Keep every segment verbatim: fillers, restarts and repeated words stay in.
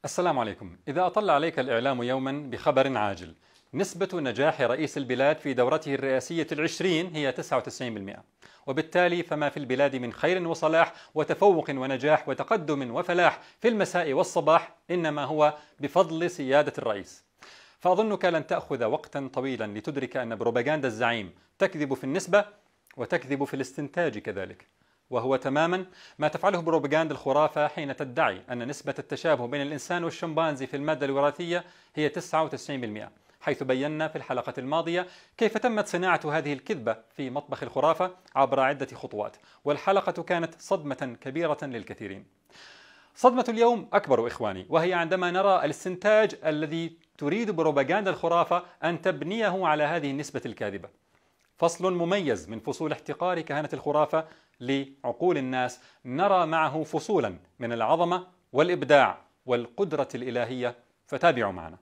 السلام عليكم. إذا أطل عليك الإعلام يوما بخبر عاجل: نسبة نجاح رئيس البلاد في دورته الرئاسية العشرين هي تسعة وتسعين بالمئة، وبالتالي فما في البلاد من خير وصلاح وتفوق ونجاح وتقدم وفلاح في المساء والصباح إنما هو بفضل سيادة الرئيس. فأظنك لن تأخذ وقتا طويلا لتدرك أن بروباغندا الزعيم تكذب في النسبة وتكذب في الاستنتاج كذلك، وهو تماما ما تفعله بروباغندا الخرافة حين تدعي أن نسبة التشابه بين الإنسان والشمبانزي في المادة الوراثية هي تسعة وتسعين بالمئة، حيث بينا في الحلقة الماضية كيف تمت صناعة هذه الكذبة في مطبخ الخرافة عبر عدة خطوات، والحلقة كانت صدمة كبيرة للكثيرين. صدمة اليوم أكبر إخواني، وهي عندما نرى الاستنتاج الذي تريد بروباغندا الخرافة أن تبنيه على هذه النسبة الكاذبة. فصل مميز من فصول احتقار كهنة الخرافة لعقول الناس، نرى معه فصولا من العظمة والإبداع والقدرة الإلهية، فتابعوا معنا.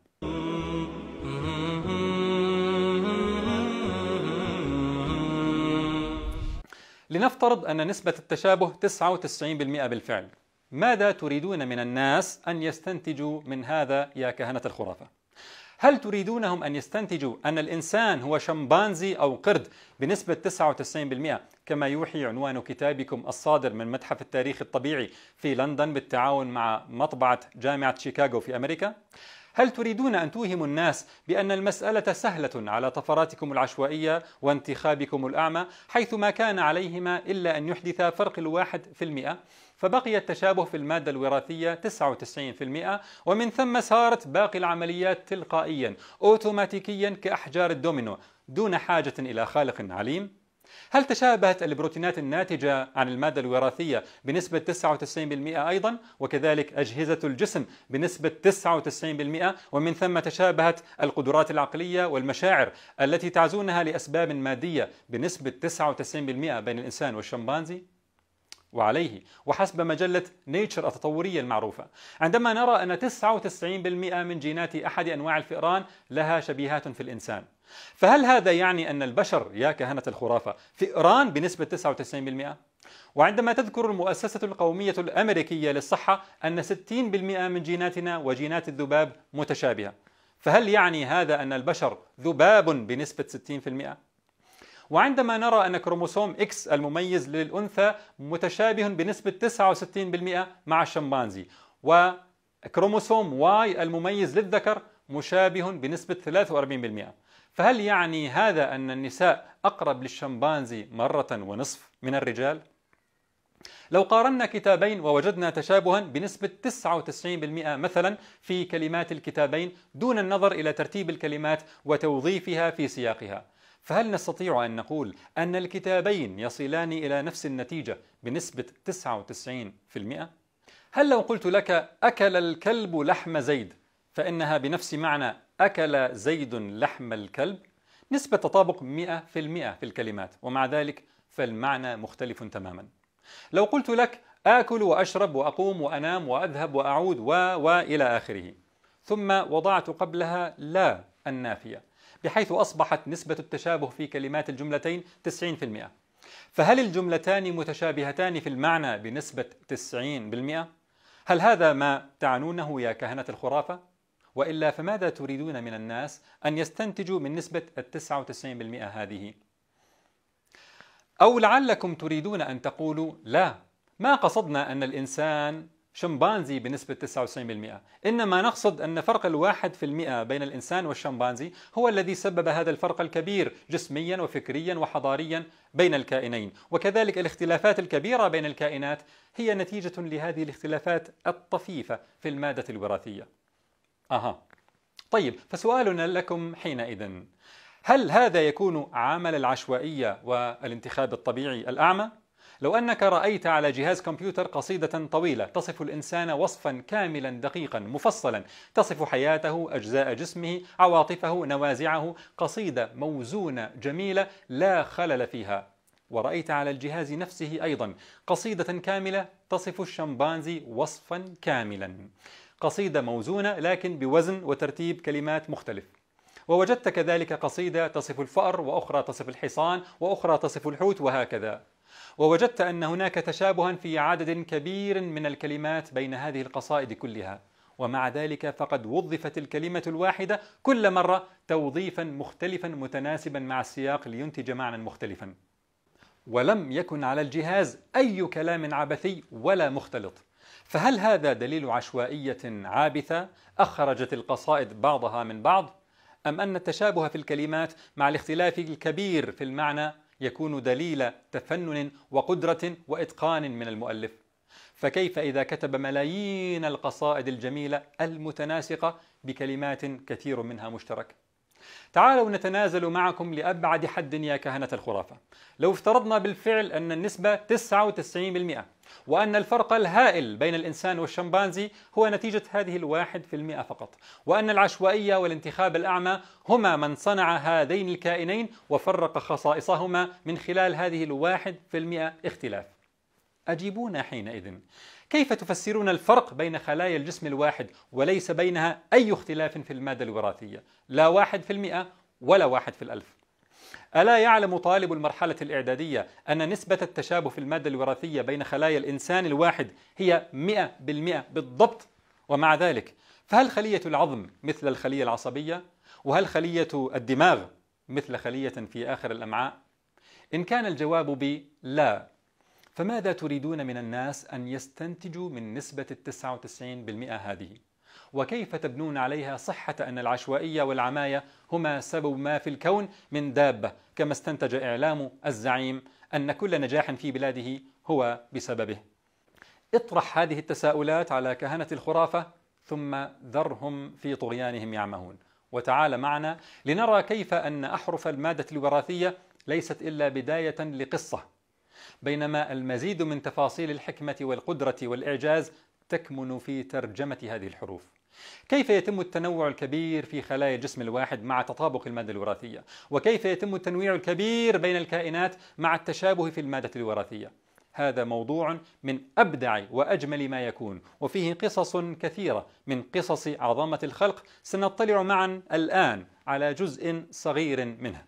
لنفترض أن نسبة التشابه تسعة وتسعين بالمئة بالفعل. ماذا تريدون من الناس أن يستنتجوا من هذا يا كهنة الخرافة؟ هل تريدونهم أن يستنتجوا أن الإنسان هو شمبانزي أو قرد بنسبة تسعة وتسعين بالمئة كما يوحي عنوان كتابكم الصادر من متحف التاريخ الطبيعي في لندن بالتعاون مع مطبعة جامعة شيكاغو في أمريكا؟ هل تريدون أن توهموا الناس بأن المسألة سهلة على طفراتكم العشوائية وانتخابكم الأعمى، حيث ما كان عليهما إلا أن يحدثا فرق الواحد في المئة، فبقي التشابه في المادة الوراثية تسعة وتسعين بالمئة، ومن ثم سارت باقي العمليات تلقائيا أوتوماتيكيا كأحجار الدومينو دون حاجة إلى خالق عليم؟ هل تشابهت البروتينات الناتجة عن المادة الوراثية بنسبة تسعة وتسعين بالمئة أيضا، وكذلك أجهزة الجسم بنسبة تسعة وتسعين بالمئة، ومن ثم تشابهت القدرات العقلية والمشاعر التي تعزونها لأسباب مادية بنسبة تسعة وتسعين بالمئة بين الإنسان والشمبانزي؟ وعليه وحسب مجلة نيتشر التطورية المعروفة، عندما نرى أن تسعة وتسعين بالمئة من جينات أحد أنواع الفئران لها شبيهات في الإنسان، فهل هذا يعني أن البشر يا كهنة الخرافة فئران بنسبة تسعة وتسعين بالمئة؟ وعندما تذكر المؤسسة القومية الأمريكية للصحة أن ستين بالمئة من جيناتنا وجينات الذباب متشابهة، فهل يعني هذا أن البشر ذباب بنسبة ستين بالمئة؟ وعندما نرى أن كروموسوم إكس المميز للأنثى متشابه بنسبة تسعة وستين بالمئة مع الشمبانزي، وكروموسوم واي المميز للذكر مشابه بنسبة ثلاثة وأربعين بالمئة، فهل يعني هذا أن النساء أقرب للشمبانزي مرة ونصف من الرجال؟ لو قارنا كتابين ووجدنا تشابها بنسبة تسعة وتسعين بالمئة مثلا في كلمات الكتابين دون النظر إلى ترتيب الكلمات وتوظيفها في سياقها، فهل نستطيع أن نقول أن الكتابين يصلان إلى نفس النتيجة بنسبة تسعة وتسعين بالمئة؟ هل لو قلت لك أكل الكلب لحم زيد فإنها بنفس معنى أكل زيد لحم الكلب؟ نسبة تطابق مئة بالمئة في الكلمات، ومع ذلك فالمعنى مختلف تماما. لو قلت لك آكل وأشرب وأقوم وأنام وأذهب وأعود و وإلى آخره، ثم وضعت قبلها لا النافية، بحيث أصبحت نسبة التشابه في كلمات الجملتين تسعين بالمئة، فهل الجملتان متشابهتان في المعنى بنسبة تسعين بالمئة؟ هل هذا ما تعنونه يا كهنة الخرافة؟ وإلا فماذا تريدون من الناس أن يستنتجوا من نسبة التسعة وتسعين بالمئة هذه؟ أو لعلكم تريدون أن تقولوا لا، ما قصدنا أن الإنسان شمبانزي بنسبة تسعة وتسعين بالمئة، إنما نقصد أن فرق الواحد في المئة بين الإنسان والشمبانزي هو الذي سبب هذا الفرق الكبير جسميا وفكريا وحضاريا بين الكائنين، وكذلك الاختلافات الكبيرة بين الكائنات هي نتيجة لهذه الاختلافات الطفيفة في المادة الوراثية. أها، طيب، فسؤالنا لكم حينئذ: هل هذا يكون عمل العشوائية والانتخاب الطبيعي الأعمى؟ لو أنك رأيت على جهاز كمبيوتر قصيدة طويلة تصف الإنسان وصفا كاملا دقيقا مفصلا، تصف حياته، أجزاء جسمه، عواطفه، نوازعه، قصيدة موزونة جميلة لا خلل فيها، ورأيت على الجهاز نفسه أيضا قصيدة كاملة تصف الشمبانزي وصفا كاملا، قصيدة موزونة لكن بوزن وترتيب كلمات مختلف، ووجدت كذلك قصيدة تصف الفأر، وأخرى تصف الحصان، وأخرى تصف الحوت، وهكذا، ووجدت أن هناك تشابها في عدد كبير من الكلمات بين هذه القصائد كلها، ومع ذلك فقد وظفت الكلمة الواحدة كل مرة توظيفا مختلفا متناسبا مع السياق لينتج معنى مختلفا، ولم يكن على الجهاز أي كلام عبثي ولا مختلط. فهل هذا دليل عشوائية عابثة أخرجت القصائد بعضها من بعض؟ أم أن التشابه في الكلمات مع الاختلاف الكبير في المعنى يكون دليل تفنن وقدرة وإتقان من المؤلف؟ فكيف إذا كتب ملايين القصائد الجميلة المتناسقة بكلمات كثير منها مشترك؟ تعالوا نتنازل معكم لأبعد حد يا كهنة الخرافة. لو افترضنا بالفعل أن النسبة تسعة وتسعين بالمئة، وأن الفرق الهائل بين الإنسان والشمبانزي هو نتيجة هذه الواحد في المئة فقط، وأن العشوائية والانتخاب الأعمى هما من صنع هذين الكائنين وفرق خصائصهما من خلال هذه الواحد في المئة اختلاف، أجيبونا حينئذ، كيف تفسرون الفرق بين خلايا الجسم الواحد وليس بينها أي اختلاف في المادة الوراثية، لا واحد في المئة ولا واحد في الألف؟ ألا يعلم طالب المرحلة الإعدادية أن نسبة التشابه في المادة الوراثية بين خلايا الإنسان الواحد هي مئة بالمئة بالضبط؟ ومع ذلك فهل خلية العظم مثل الخلية العصبية؟ وهل خلية الدماغ مثل خلية في آخر الأمعاء؟ إن كان الجواب ب لا، فماذا تريدون من الناس أن يستنتجوا من نسبة التسعة وتسعين بالمئة هذه؟ وكيف تبنون عليها صحة أن العشوائية والعماية هما سبب ما في الكون من دابة، كما استنتج إعلام الزعيم أن كل نجاح في بلاده هو بسببه؟ اطرح هذه التساؤلات على كهنة الخرافة ثم ذرهم في طغيانهم يعمهون، وتعال معنا لنرى كيف أن أحرف المادة الوراثية ليست إلا بداية لقصة، بينما المزيد من تفاصيل الحكمة والقدرة والإعجاز تكمن في ترجمة هذه الحروف. كيف يتم التنوع الكبير في خلايا الجسم الواحد مع تطابق المادة الوراثية؟ وكيف يتم التنويع الكبير بين الكائنات مع التشابه في المادة الوراثية؟ هذا موضوع من أبدع وأجمل ما يكون، وفيه قصص كثيرة من قصص عظمة الخلق سنطلع معا الآن على جزء صغير منها.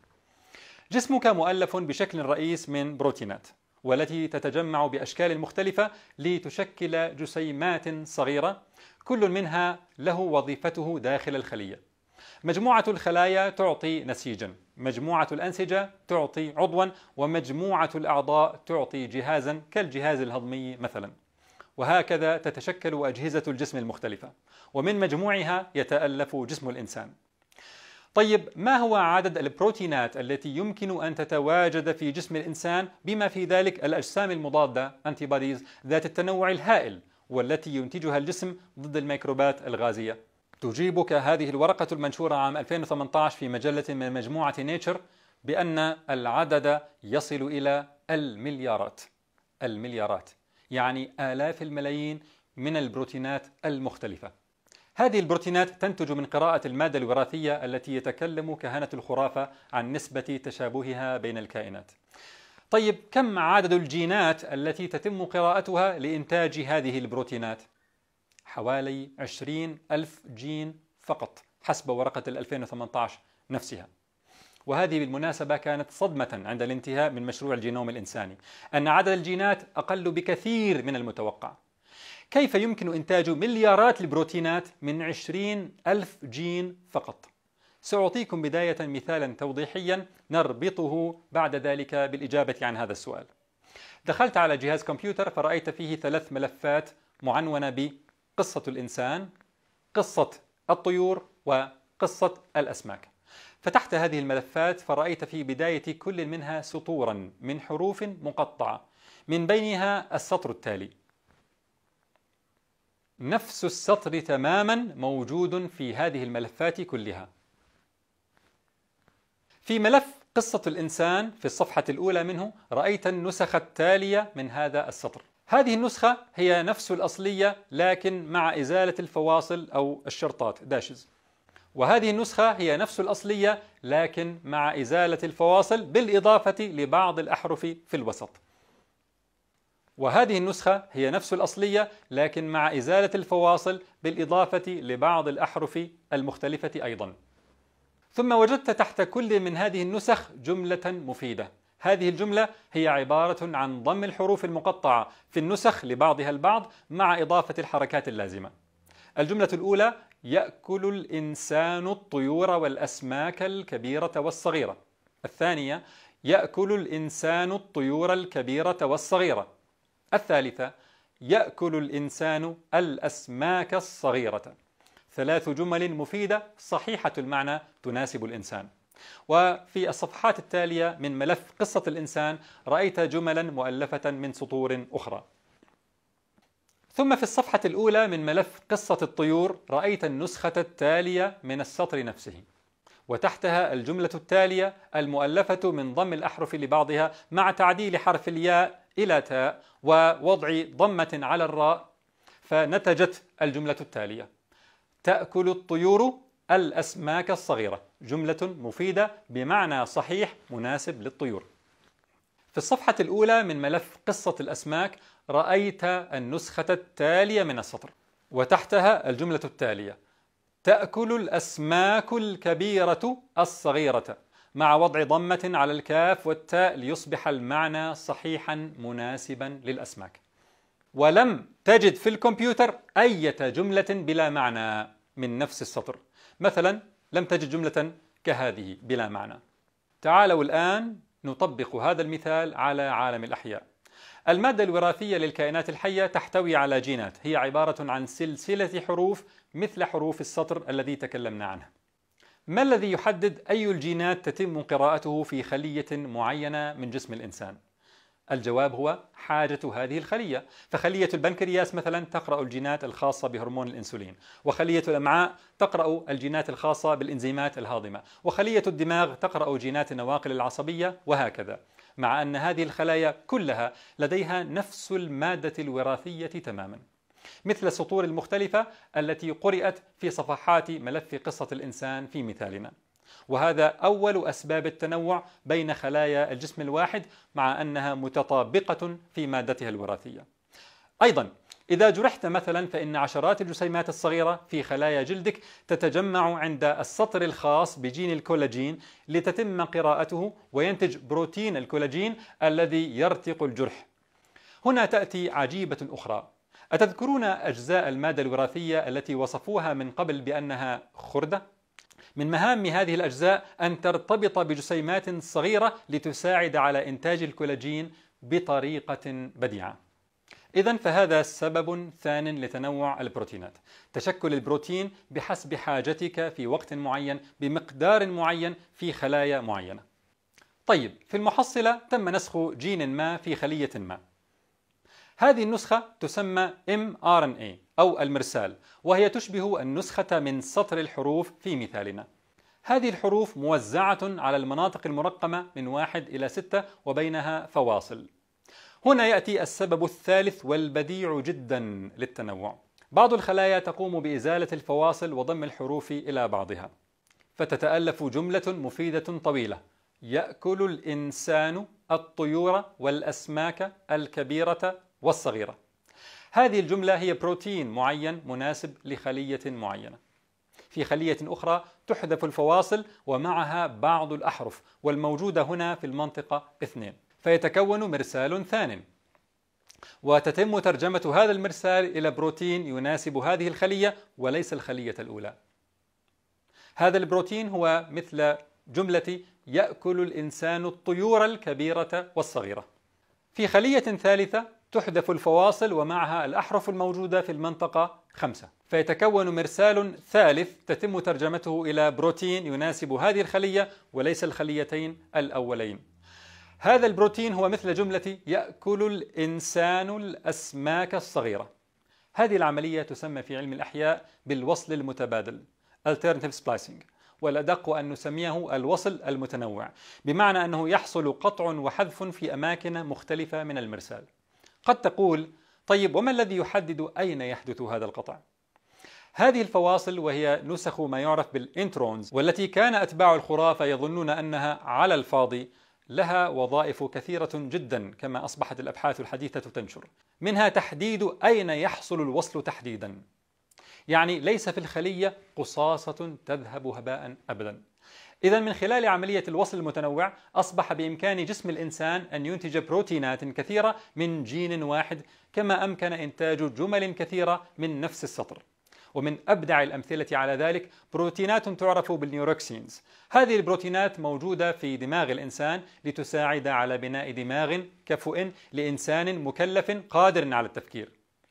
جسمك مؤلف بشكل رئيس من بروتينات، والتي تتجمع بأشكال مختلفة لتشكل جسيمات صغيرة، كل منها له وظيفته داخل الخلية. مجموعة الخلايا تعطي نسيجا، مجموعة الأنسجة تعطي عضوا، ومجموعة الأعضاء تعطي جهازا كالجهاز الهضمي مثلا. وهكذا تتشكل أجهزة الجسم المختلفة، ومن مجموعها يتألف جسم الإنسان. طيب، ما هو عدد البروتينات التي يمكن أن تتواجد في جسم الإنسان، بما في ذلك الأجسام المضادة antibodies ذات التنوع الهائل، والتي ينتجها الجسم ضد الميكروبات الغازية؟ تجيبك هذه الورقة المنشورة عام ألفين وثمانية عشر في مجلة من مجموعة نيتشر بأن العدد يصل إلى المليارات. المليارات يعني آلاف الملايين من البروتينات المختلفة. هذه البروتينات تنتج من قراءة المادة الوراثية التي يتكلم كهنة الخرافة عن نسبة تشابهها بين الكائنات. طيب، كم عدد الجينات التي تتم قراءتها لإنتاج هذه البروتينات؟ حوالي عشرين ألف جين فقط حسب ورقة ألفين وثمانية عشر نفسها. وهذه بالمناسبة كانت صدمة عند الانتهاء من مشروع الجينوم الإنساني، أن عدد الجينات أقل بكثير من المتوقع. كيف يمكن إنتاج مليارات البروتينات من عشرين ألف جين فقط؟ سأعطيكم بداية مثالا توضيحيا نربطه بعد ذلك بالإجابة عن هذا السؤال. دخلت على جهاز كمبيوتر فرأيت فيه ثلاث ملفات معنونة بقصة الإنسان، قصة الطيور، وقصة الأسماك. فتحت هذه الملفات فرأيت في بداية كل منها سطورا من حروف مقطعة، من بينها السطر التالي. نفس السطر تماما موجود في هذه الملفات كلها. في ملف قصة الإنسان في الصفحة الأولى منه رأيت النسخة التالية من هذا السطر. هذه النسخة هي نفس الأصلية لكن مع إزالة الفواصل أو الشرطات داشز، وهذه النسخة هي نفس الأصلية لكن مع إزالة الفواصل بالإضافة لبعض الأحرف في الوسط، وهذه النسخة هي نفس الأصلية لكن مع إزالة الفواصل بالإضافة لبعض الأحرف المختلفة أيضا. ثم وجدت تحت كل من هذه النسخ جملة مفيدة. هذه الجملة هي عبارة عن ضم الحروف المقطعة في النسخ لبعضها البعض مع إضافة الحركات اللازمة. الجملة الأولى: يأكل الإنسان الطيور والأسماك الكبيرة والصغيرة. الثانية: يأكل الإنسان الطيور الكبيرة والصغيرة. الثالثة: يأكل الإنسان الأسماك الصغيرة. ثلاث جمل مفيدة صحيحة المعنى تناسب الإنسان. وفي الصفحات التالية من ملف قصة الإنسان رأيت جملا مؤلفة من سطور أخرى. ثم في الصفحة الأولى من ملف قصة الطيور رأيت النسخة التالية من السطر نفسه، وتحتها الجملة التالية المؤلفة من ضم الأحرف لبعضها مع تعديل حرف الياء إلى تاء ووضع ضمة على الراء، فنتجت الجملة التالية: تأكل الطيور الأسماك الصغيرة. جملة مفيدة بمعنى صحيح مناسب للطيور. في الصفحة الأولى من ملف قصة الأسماك رأيت النسخة التالية من السطر، وتحتها الجملة التالية: تأكل الأسماك الكبيرة الصغيرة، مع وضع ضمة على الكاف والتاء ليصبح المعنى صحيحا مناسبا للأسماك. ولم تجد في الكمبيوتر أي جملة بلا معنى من نفس السطر. مثلا لم تجد جملة كهذه بلا معنى. تعالوا الآن نطبق هذا المثال على عالم الأحياء. المادة الوراثية للكائنات الحية تحتوي على جينات، هي عبارة عن سلسلة حروف مثل حروف السطر الذي تكلمنا عنه. ما الذي يحدد أي الجينات تتم قراءته في خلية معينة من جسم الإنسان؟ الجواب هو حاجة هذه الخلية. فخلية البنكرياس مثلا تقرأ الجينات الخاصة بهرمون الإنسولين، وخلية الأمعاء تقرأ الجينات الخاصة بالإنزيمات الهاضمة، وخلية الدماغ تقرأ جينات النواقل العصبية، وهكذا، مع أن هذه الخلايا كلها لديها نفس المادة الوراثية تماما، مثل السطور المختلفة التي قرأت في صفحات ملف قصة الإنسان في مثالنا. وهذا أول أسباب التنوع بين خلايا الجسم الواحد، مع أنها متطابقة في مادتها الوراثية. أيضا إذا جرحت مثلا فإن عشرات الجسيمات الصغيرة في خلايا جلدك تتجمع عند السطر الخاص بجين الكولاجين لتتم قراءته وينتج بروتين الكولاجين الذي يرتق الجرح. هنا تأتي عجيبة أخرى. أتذكرون أجزاء المادة الوراثية التي وصفوها من قبل بأنها خردة؟ من مهام هذه الأجزاء أن ترتبط بجسيمات صغيرة لتساعد على إنتاج الكولاجين بطريقة بديعة. إذن فهذا سبب ثان لتنوع البروتينات، تشكل البروتين بحسب حاجتك في وقت معين بمقدار معين في خلايا معينة. طيب، في المحصلة تم نسخ جين ما في خلية ما. هذه النسخة تسمى إم آر إن إيه أو المرسال، وهي تشبه النسخة من سطر الحروف في مثالنا. هذه الحروف موزعة على المناطق المرقمة من واحد إلى ستة وبينها فواصل. هنا يأتي السبب الثالث والبديع جدا للتنوع. بعض الخلايا تقوم بإزالة الفواصل وضم الحروف إلى بعضها، فتتألف جملة مفيدة طويلة: يأكل الإنسان الطيور والأسماك الكبيرة والصغيرة. هذه الجملة هي بروتين معين مناسب لخلية معينة. في خلية أخرى تحذف الفواصل ومعها بعض الأحرف، والموجودة هنا في المنطقة اثنين، فيتكون مرسال ثان، وتتم ترجمة هذا المرسال إلى بروتين يناسب هذه الخلية وليس الخلية الأولى. هذا البروتين هو مثل جملة يأكل الإنسان الطيور الكبيرة والصغيرة. في خلية ثالثة تحذف الفواصل ومعها الأحرف الموجودة في المنطقة خمسة، فيتكون مرسال ثالث تتم ترجمته إلى بروتين يناسب هذه الخلية وليس الخليتين الأولين. هذا البروتين هو مثل جملة يأكل الإنسان الأسماك الصغيرة. هذه العملية تسمى في علم الأحياء بالوصل المتبادل Alternative Splicing، والأدق أن نسميه الوصل المتنوع، بمعنى أنه يحصل قطع وحذف في أماكن مختلفة من المرسال. قد تقول: طيب، وما الذي يحدد أين يحدث هذا القطع؟ هذه الفواصل وهي نسخ ما يعرف بالإنترونز، والتي كان أتباع الخرافة يظنون أنها على الفاضي، لها وظائف كثيرة جدا كما أصبحت الأبحاث الحديثة تنشر، منها تحديد أين يحصل الوصل تحديدا. يعني ليس في الخلية قصاصة تذهب هباء أبدا. إذا من خلال عملية الوصل المتنوع أصبح بإمكان جسم الإنسان أن ينتج بروتينات كثيرة من جين واحد، كما أمكن إنتاج جمل كثيرة من نفس السطر. ومن أبدع الأمثلة على ذلك بروتينات تعرف بالنيوروكسينز. هذه البروتينات موجودة في دماغ الإنسان لتساعد على بناء دماغ كفؤ لإنسان مكلف قادر على التفكير.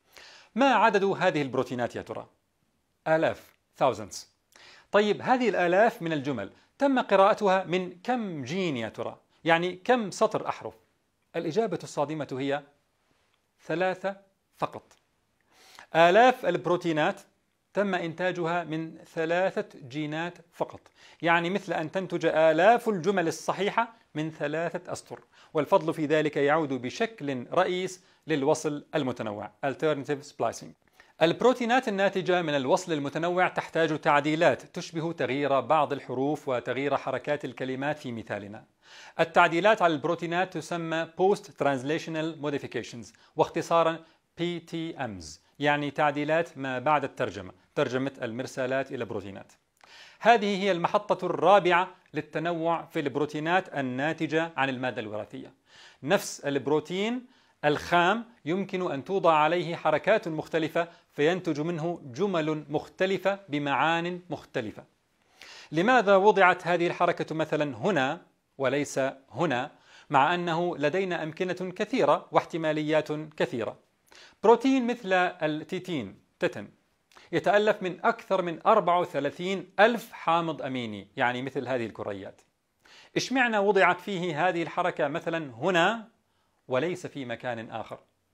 ما عدد هذه البروتينات يا ترى؟ آلاف thousands. طيب هذه الآلاف من الجمل تم قراءتها من كم جين يا ترى؟ يعني كم سطر أحرف؟ الإجابة الصادمة هي ثلاثة فقط. آلاف البروتينات تم إنتاجها من ثلاثة جينات فقط، يعني مثل أن تنتج آلاف الجمل الصحيحة من ثلاثة أسطر، والفضل في ذلك يعود بشكل رئيس للوصل المتنوع Alternative Splicing. البروتينات الناتجة من الوصل المتنوع تحتاج تعديلات تشبه تغيير بعض الحروف وتغيير حركات الكلمات في مثالنا. التعديلات على البروتينات تسمى Post Translational Modifications، واختصارا بي تي إمز، يعني تعديلات ما بعد الترجمة، ترجمة المرسالات إلى بروتينات. هذه هي المحطة الرابعة للتنوع في البروتينات الناتجة عن المادة الوراثية. نفس البروتين الخام يمكن أن توضع عليه حركات مختلفة فينتج منه جمل مختلفة بمعان مختلفة. لماذا وضعت هذه الحركة مثلا هنا وليس هنا، مع أنه لدينا أمكنة كثيرة واحتماليات كثيرة؟ بروتين مثل التيتين تتن يتألف من أكثر من أربعة وثلاثين ألف حامض أميني، يعني مثل هذه الكريات. إشمعنى وضعت فيه هذه الحركة مثلا هنا وليس في مكان آخر؟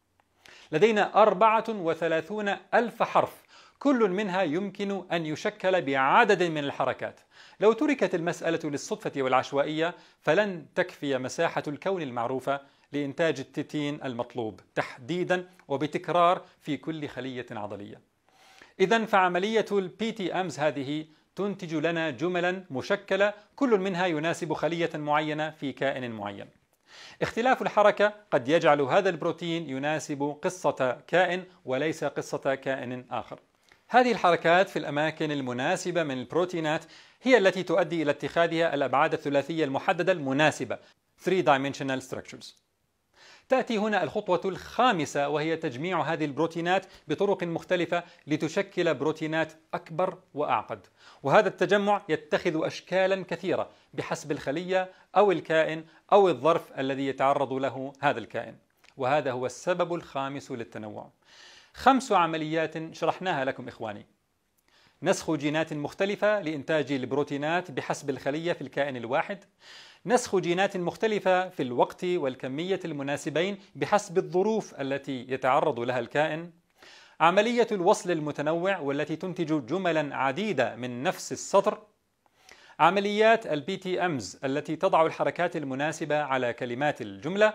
لدينا أربعة وثلاثون ألف حرف، كل منها يمكن أن يشكل بعدد من الحركات. لو تركت المسألة للصدفة والعشوائية فلن تكفي مساحة الكون المعروفة لإنتاج التيتين المطلوب تحديدا وبتكرار في كل خلية عضلية. إذن فعملية البي تي إمز هذه تنتج لنا جملا مشكلة كل منها يناسب خلية معينة في كائن معين. اختلاف الحركة قد يجعل هذا البروتين يناسب قصة كائن وليس قصة كائن آخر. هذه الحركات في الأماكن المناسبة من البروتينات هي التي تؤدي إلى اتخاذها الأبعاد الثلاثية المحددة المناسبة three dimensional structures. تأتي هنا الخطوة الخامسة، وهي تجميع هذه البروتينات بطرق مختلفة لتشكل بروتينات أكبر وأعقد، وهذا التجمع يتخذ أشكالا كثيرة بحسب الخلية أو الكائن أو الظرف الذي يتعرض له هذا الكائن، وهذا هو السبب الخامس للتنوع. خمس عمليات شرحناها لكم إخواني: نسخ جينات مختلفة لإنتاج البروتينات بحسب الخلية في الكائن الواحد، نسخ جينات مختلفة في الوقت والكمية المناسبين بحسب الظروف التي يتعرض لها الكائن، عملية الوصل المتنوع والتي تنتج جملا عديدة من نفس السطر، عمليات البي تي إمز التي تضع الحركات المناسبة على كلمات الجملة،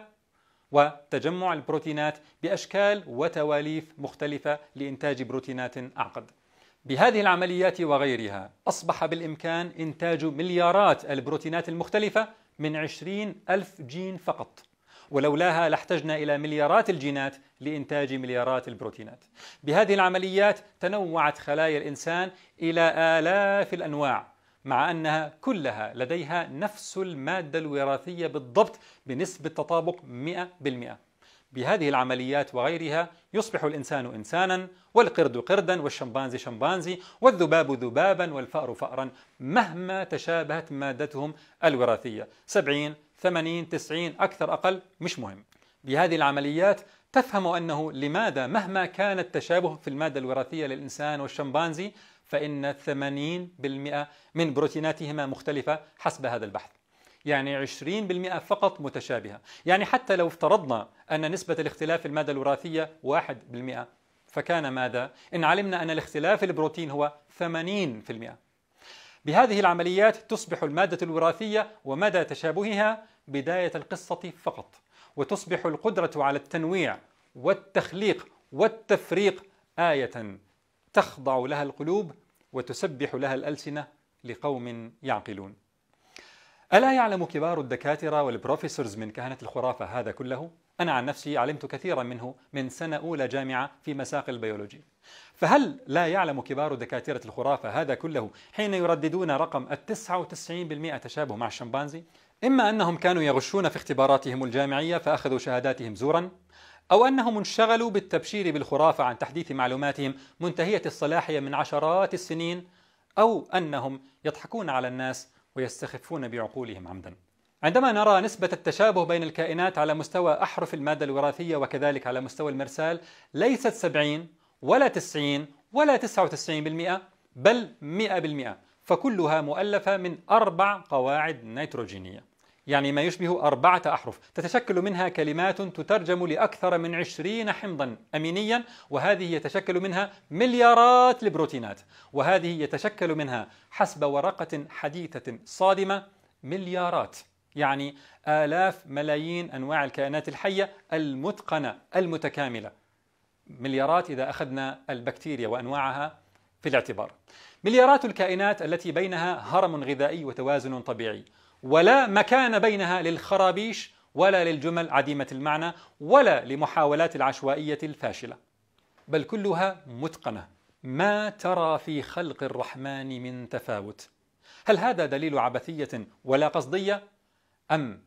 وتجمع البروتينات بأشكال وتواليف مختلفة لإنتاج بروتينات أعقد. بهذه العمليات وغيرها أصبح بالإمكان إنتاج مليارات البروتينات المختلفة من عشرين ألف جين فقط، ولولاها لاحتجنا إلى مليارات الجينات لإنتاج مليارات البروتينات. بهذه العمليات تنوعت خلايا الإنسان إلى آلاف الأنواع، مع أنها كلها لديها نفس المادة الوراثية بالضبط بنسبة تطابق مئة بالمئة. بهذه العمليات وغيرها يصبح الإنسان إنسانا، والقرد قردا، والشمبانزي شمبانزي، والذباب ذبابا، والفأر فأرا، مهما تشابهت مادتهم الوراثية، سبعين ثمانين تسعين أكثر أقل مش مهم. بهذه العمليات تفهم أنه لماذا مهما كان التشابه في المادة الوراثية للإنسان والشمبانزي فإن ثمانين بالمئة من بروتيناتهما مختلفة حسب هذا البحث، يعني عشرين بالمئة فقط متشابهة. يعني حتى لو افترضنا أن نسبة الاختلاف في المادة الوراثية واحد بالمئة، فكان ماذا إن علمنا أن الاختلاف البروتين هو ثمانين بالمئة؟ بهذه العمليات تصبح المادة الوراثية ومدى تشابهها بداية القصة فقط، وتصبح القدرة على التنويع والتخليق والتفريق آية تخضع لها القلوب وتسبح لها الألسنة لقوم يعقلون. ألا يعلم كبار الدكاترة والبروفيسورز من كهنة الخرافة هذا كله؟ أنا عن نفسي علمت كثيرا منه من سنة أولى جامعة في مساق البيولوجي. فهل لا يعلم كبار دكاترة الخرافة هذا كله حين يرددون رقم التسعة وتسعين بالمئة تشابه مع الشمبانزي؟ إما أنهم كانوا يغشون في اختباراتهم الجامعية فأخذوا شهاداتهم زورا، أو أنهم انشغلوا بالتبشير بالخرافة عن تحديث معلوماتهم منتهية الصلاحية من عشرات السنين، أو أنهم يضحكون على الناس ويستخفون بعقولهم عمدا. عندما نرى نسبة التشابه بين الكائنات على مستوى أحرف المادة الوراثية وكذلك على مستوى المرسال ليست سبعين ولا تسعين ولا تسعة وتسعين بالمئة، بل مئة بالمئة، فكلها مؤلفة من أربع قواعد نيتروجينية، يعني ما يشبه أربعة أحرف تتشكل منها كلمات تترجم لأكثر من عشرين حمضا أمينيا، وهذه يتشكل منها مليارات البروتينات، وهذه يتشكل منها حسب ورقة حديثة صادمة مليارات، يعني آلاف ملايين أنواع الكائنات الحية المتقنة المتكاملة، مليارات إذا أخذنا البكتيريا وأنواعها في الاعتبار. مليارات الكائنات التي بينها هرم غذائي وتوازن طبيعي، ولا مكان بينها للخرابيش ولا للجمل عديمة المعنى ولا لمحاولات العشوائية الفاشلة، بل كلها متقنة. ما ترى في خلق الرحمن من تفاوت. هل هذا دليل عبثية ولا قصدية، أم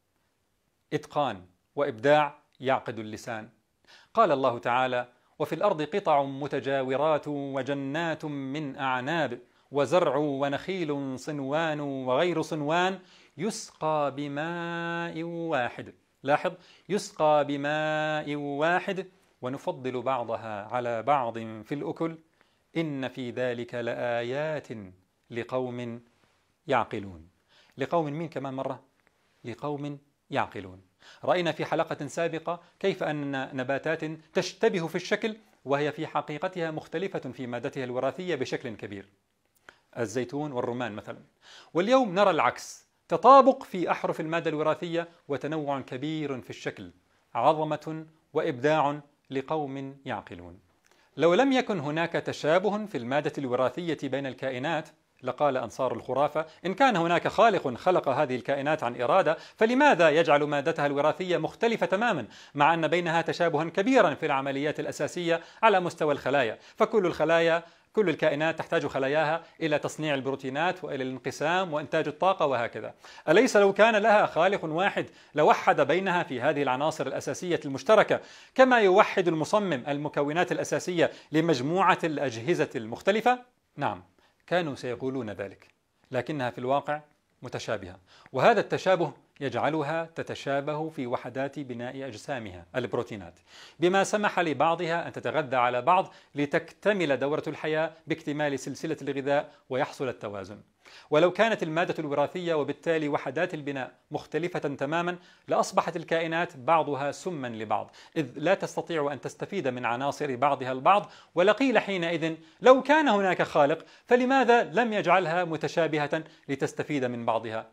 إتقان وإبداع يعقد اللسان؟ قال الله تعالى: وفي الأرض قطع متجاورات وجنات من أعناب وزرع ونخيل صنوان وغير صنوان يسقى بماء واحد. لاحظ، يسقى بماء واحد ونفضل بعضها على بعض في الأكل إن في ذلك لآيات لقوم يعقلون. لقوم مين كمان مرة؟ لقوم يعقلون. رأينا في حلقة سابقة كيف أن نباتات تشتبه في الشكل وهي في حقيقتها مختلفة في مادتها الوراثية بشكل كبير، الزيتون والرمان مثلا. واليوم نرى العكس، تطابق في أحرف المادة الوراثية وتنوع كبير في الشكل، عظمة وإبداع لقوم يعقلون. لو لم يكن هناك تشابه في المادة الوراثية بين الكائنات لقال أنصار الخرافة: إن كان هناك خالق خلق هذه الكائنات عن إرادة، فلماذا يجعل مادتها الوراثية مختلفة تماما مع أن بينها تشابها كبيرا في العمليات الأساسية على مستوى الخلايا؟ فكل الخلايا كل الكائنات تحتاج خلاياها إلى تصنيع البروتينات وإلى الانقسام وإنتاج الطاقة وهكذا. أليس لو كان لها خالق واحد لوحد بينها في هذه العناصر الأساسية المشتركة، كما يوحد المصمم المكونات الأساسية لمجموعة الأجهزة المختلفة؟ نعم، كانوا سيقولون ذلك، لكنها في الواقع متشابهة، وهذا التشابه يجعلها تتشابه في وحدات بناء أجسامها البروتينات، بما سمح لبعضها أن تتغذى على بعض لتكتمل دورة الحياة باكتمال سلسلة الغذاء ويحصل التوازن. ولو كانت المادة الوراثية وبالتالي وحدات البناء مختلفة تماما لأصبحت الكائنات بعضها سما لبعض، إذ لا تستطيع أن تستفيد من عناصر بعضها البعض. ولقيل حينئذ: لو كان هناك خالق فلماذا لم يجعلها متشابهة لتستفيد من بعضها؟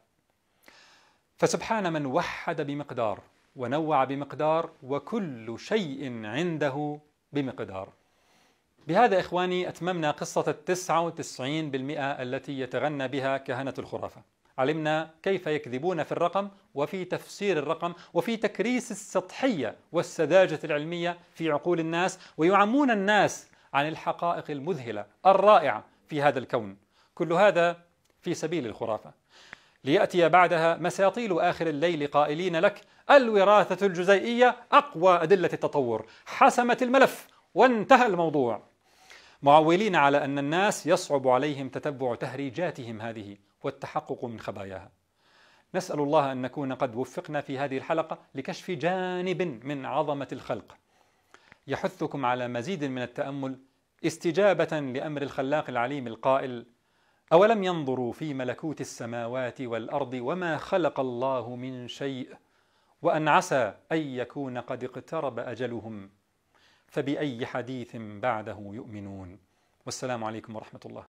فسبحان من وحد بمقدار ونوع بمقدار، وكل شيء عنده بمقدار. بهذا إخواني أتممنا قصة التسعة وتسعين بالمئة التي يتغنى بها كهنة الخرافة. علمنا كيف يكذبون في الرقم وفي تفسير الرقم وفي تكريس السطحية والسذاجة العلمية في عقول الناس، ويعمون الناس عن الحقائق المذهلة الرائعة في هذا الكون. كل هذا في سبيل الخرافة، ليأتي بعدها مساطيل آخر الليل قائلين لك: الوراثة الجزيئية أقوى أدلة التطور، حسمت الملف وانتهى الموضوع، معولين على أن الناس يصعب عليهم تتبع تهريجاتهم هذه والتحقق من خباياها. نسأل الله أن نكون قد وفقنا في هذه الحلقة لكشف جانب من عظمة الخلق يحثكم على مزيد من التأمل، استجابة لأمر الخلاق العليم القائل: أولم ينظروا في ملكوت السماوات والأرض وما خلق الله من شيء وأن عسى أن يكون قد اقترب أجلهم فبأي حديث بعده يؤمنون. والسلام عليكم ورحمة الله.